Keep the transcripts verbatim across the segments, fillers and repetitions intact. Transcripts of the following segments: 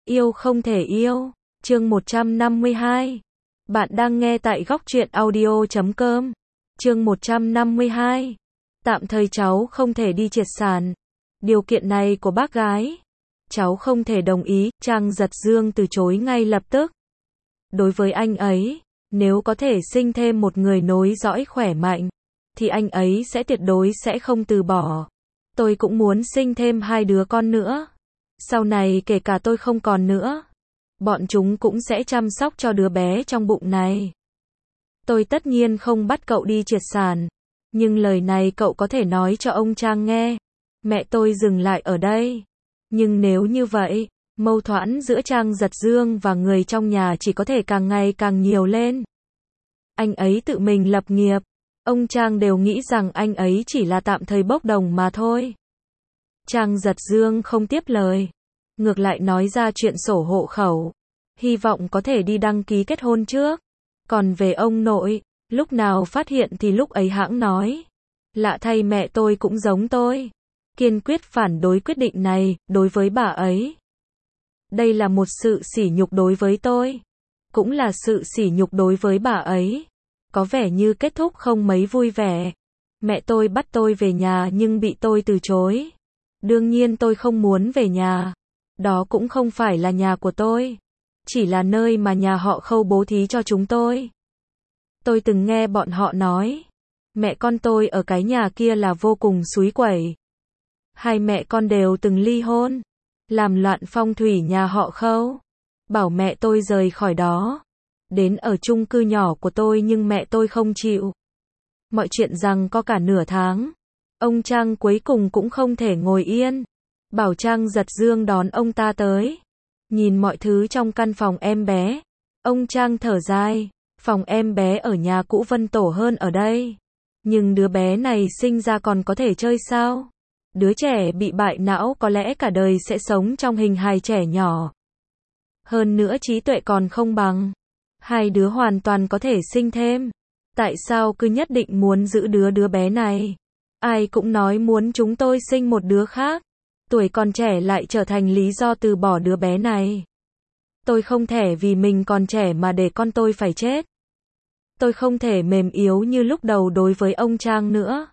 Yêu không thể yêu. Chương một trăm năm mươi hai. Bạn đang nghe tại góc truyện audio chấm com. Chương một trăm năm mươi hai. Tạm thời cháu không thể đi triệt sản. Điều kiện này của bác gái, cháu không thể đồng ý. Trang Giật Dương từ chối ngay lập tức. Đối với anh ấy, nếu có thể sinh thêm một người nối dõi khỏe mạnh, thì anh ấy sẽ tuyệt đối sẽ không từ bỏ. Tôi cũng muốn sinh thêm hai đứa con nữa. Sau này kể cả tôi không còn nữa, bọn chúng cũng sẽ chăm sóc cho đứa bé trong bụng này. Tôi tất nhiên không bắt cậu đi triệt sản, nhưng lời này cậu có thể nói cho ông Trang nghe. Mẹ tôi dừng lại ở đây. Nhưng nếu như vậy, mâu thuẫn giữa Trang Giật Dương và người trong nhà chỉ có thể càng ngày càng nhiều lên. Anh ấy tự mình lập nghiệp, ông Trang đều nghĩ rằng anh ấy chỉ là tạm thời bốc đồng mà thôi. Trang Giật Dương không tiếp lời, ngược lại nói ra chuyện sổ hộ khẩu, hy vọng có thể đi đăng ký kết hôn trước. Còn về ông nội, lúc nào phát hiện thì lúc ấy hãng nói. Lạ thay mẹ tôi cũng giống tôi, kiên quyết phản đối quyết định này. Đối với bà ấy, đây là một sự sỉ nhục đối với tôi, cũng là sự sỉ nhục đối với bà ấy. Có vẻ như kết thúc không mấy vui vẻ. Mẹ tôi bắt tôi về nhà nhưng bị tôi từ chối. Đương nhiên tôi không muốn về nhà. Đó cũng không phải là nhà của tôi, chỉ là nơi mà nhà họ Khâu bố thí cho chúng tôi. Tôi từng nghe bọn họ nói, mẹ con tôi ở cái nhà kia là vô cùng xúi quẩy. Hai mẹ con đều từng ly hôn, làm loạn phong thủy nhà họ Khâu. Bảo mẹ tôi rời khỏi đó, đến ở chung cư nhỏ của tôi nhưng mẹ tôi không chịu. Mọi chuyện rằng có cả nửa tháng. Ông Trang cuối cùng cũng không thể ngồi yên, bảo Trang Giật Dương đón ông ta tới. Nhìn mọi thứ trong căn phòng em bé, ông Trang thở dài. Phòng em bé ở nhà cũ Vân Tổ hơn ở đây. Nhưng đứa bé này sinh ra còn có thể chơi sao? Đứa trẻ bị bại não có lẽ cả đời sẽ sống trong hình hài trẻ nhỏ. Hơn nữa trí tuệ còn không bằng. Hai đứa hoàn toàn có thể sinh thêm. Tại sao cứ nhất định muốn giữ đứa đứa bé này? Ai cũng nói muốn chúng tôi sinh một đứa khác. Tuổi còn trẻ lại trở thành lý do từ bỏ đứa bé này. Tôi không thể vì mình còn trẻ mà để con tôi phải chết. Tôi không thể mềm yếu như lúc đầu đối với ông Trang nữa.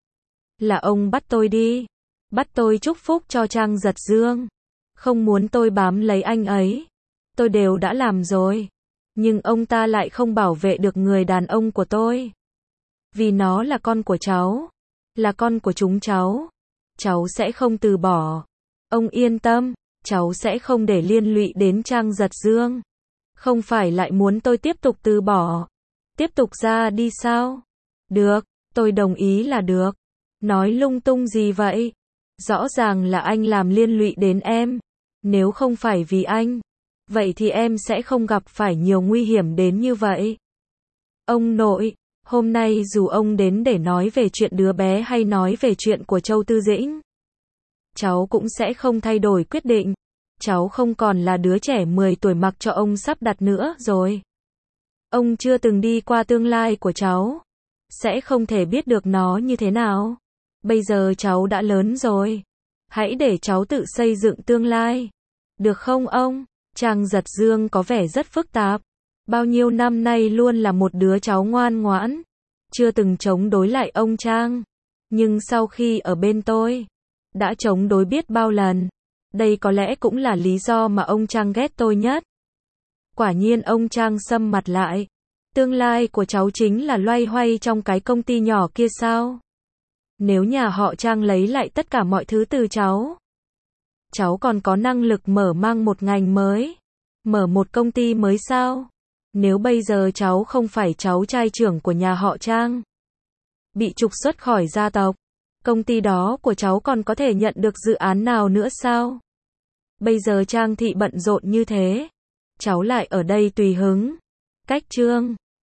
Là ông bắt tôi đi. Bắt tôi chúc phúc cho Trang Giật Dương. Không muốn tôi bám lấy anh ấy. Tôi đều đã làm rồi. Nhưng ông ta lại không bảo vệ được người đàn ông của tôi. Vì nó là con của cháu. Là con của chúng cháu. Cháu sẽ không từ bỏ. Ông yên tâm, cháu sẽ không để liên lụy đến Trang Giật Dương. Không phải lại muốn tôi tiếp tục từ bỏ. Tiếp tục ra đi sao? Được, tôi đồng ý là được. Nói lung tung gì vậy? Rõ ràng là anh làm liên lụy đến em. Nếu không phải vì anh, vậy thì em sẽ không gặp phải nhiều nguy hiểm đến như vậy. Ông nội, hôm nay dù ông đến để nói về chuyện đứa bé hay nói về chuyện của Châu Tư Dĩnh, cháu cũng sẽ không thay đổi quyết định. Cháu không còn là đứa trẻ mười tuổi mặc cho ông sắp đặt nữa rồi. Ông chưa từng đi qua tương lai của cháu, sẽ không thể biết được nó như thế nào. Bây giờ cháu đã lớn rồi, hãy để cháu tự xây dựng tương lai. Được không ông? Trang Giật Dương có vẻ rất phức tạp. Bao nhiêu năm nay luôn là một đứa cháu ngoan ngoãn, chưa từng chống đối lại ông Trang. Nhưng sau khi ở bên tôi, đã chống đối biết bao lần. Đây có lẽ cũng là lý do mà ông Trang ghét tôi nhất. Quả nhiên ông Trang sầm mặt lại. Tương lai của cháu chính là loay hoay trong cái công ty nhỏ kia sao? Nếu nhà họ Trang lấy lại tất cả mọi thứ từ cháu, cháu còn có năng lực mở mang một ngành mới, mở một công ty mới sao? Nếu bây giờ cháu không phải cháu trai trưởng của nhà họ Trang, bị trục xuất khỏi gia tộc, công ty đó của cháu còn có thể nhận được dự án nào nữa sao? Bây giờ Trang thị bận rộn như thế, cháu lại ở đây tùy hứng. Cách Trương